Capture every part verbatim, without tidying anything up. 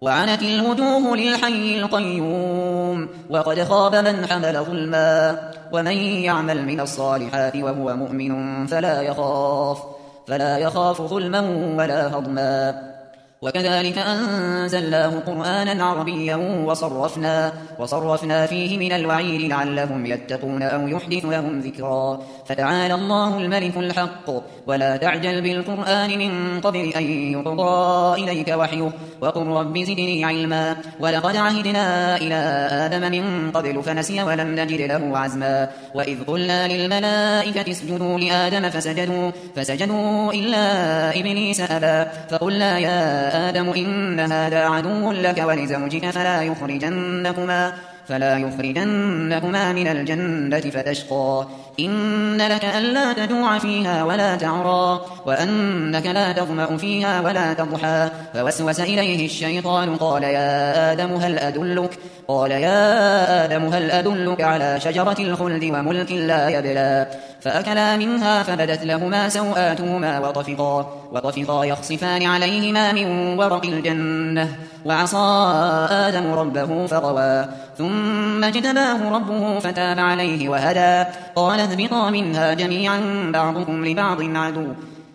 وعنت الوجوه للحي القيوم وقد خاب من حمل ظلما ومن يعمل من الصالحات وهو مؤمن فلا يخاف فلا يخاف ظلما ولا هضما وكذلك أنزلناه قرآنا عربيا وصرفنا, وصرفنا فيه من الوعيد لعلهم يتقون أو يحدث لهم ذكرا فتعالى الله الملك الحق ولا تعجل بالقرآن من قبل أن يقضى إليك وحيه وقل رب زدني علما ولقد عهدنا إلى آدم من قبل فنسي ولم نجد له عزما وإذ قلنا للملائكة اسجدوا لآدم فسجدوا, فسجدوا إلا إبليس أبى فقلنا يا آدم إن هذا عدو لك ولزوجك فلا يخرجنكما فلا يخرجنكما من الجنة فتشقى إن لك ألا تجوع فيها ولا تعرى وأنك لا تظمأ فيها ولا تضحى فوسوس إليه الشيطان قال يا آدم هل أدلك قال يا آدم هل أدلك على شجرة الخلد وملك لا يبلى فأكلا منها فبدت لهما سوآتهما وطفقا, وطفقا يخصفان عليهما من ورق الجنة وعصى آدم ربه فغوى ثم اجتباه ربه فتاب عليه وهدى قال اهبطا منها جميعا بعضكم لبعض عدو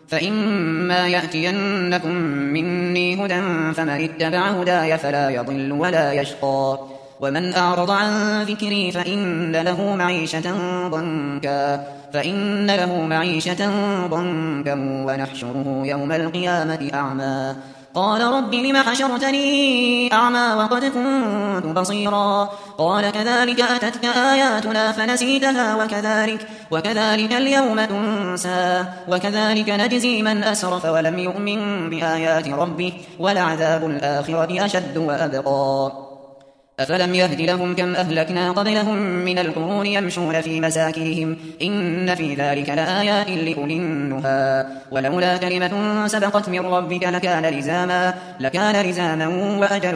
فإما يأتينكم مني هدى فمن اتبع هداي فلا يضل ولا يشقى ومن أعرض عن ذكري فإن له معيشة ضنكا فإن له معيشة ضنكا ونحشره يوم القيامة أعمى قال رب لم حشرتني أعمى وقد كنت بصيرا قال كذلك أتتك آياتنا فنسيتها وكذلك, وكذلك اليوم تنسى وكذلك نجزي من أسرف ولم يؤمن بآيات ربه ولعذاب الآخرة أشد وأبقى أفلم يهد لهم كم أهلكنا قبلهم من القرون يمشون في مساكنهم إن في ذلك لآيات لأولي النهى ولولا كلمة سبقت من ربك لكان لزاما, لكان لزاما وأجل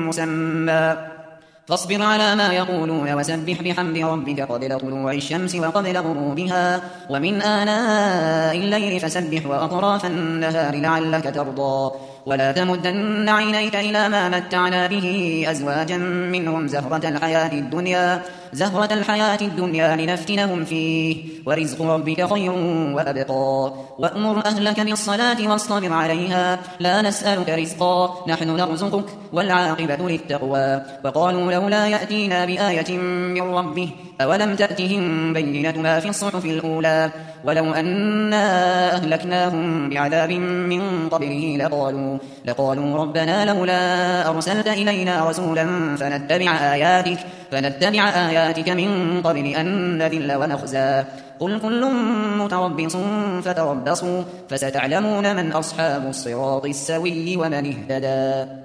مسمى فاصبر على ما يقولون وسبح بحمد ربك قبل طلوع الشمس وقبل غروبها ومن آناء الليل فسبح وأطراف النهار لعلك ترضى ولا تمدن عينيك إلى ما متعنا به أزواجا منهم زهرة الحياة الدنيا زهرة الحياة الدنيا لنفتنهم فيه ورزق ربك خير وأبقى وأمر أهلك بالصلاة واصطبر عليها لا نسألك رزقا نحن نرزقك والعاقبة للتقوى وقالوا لولا يأتينا بآية من ربه أولم تأتهم بينة ما في الصحف الأولى ولو أنا أهلكناهم بعذاب من قبله لقالوا, لقالوا ربنا لولا أرسلت إلينا رسولا فنتبع آياتك, فنتبع آياتك من قبل أن نذل ونخزى قل كل متربص فتربصوا فستعلمون من أصحاب الصراط السوي ومن اهتدى.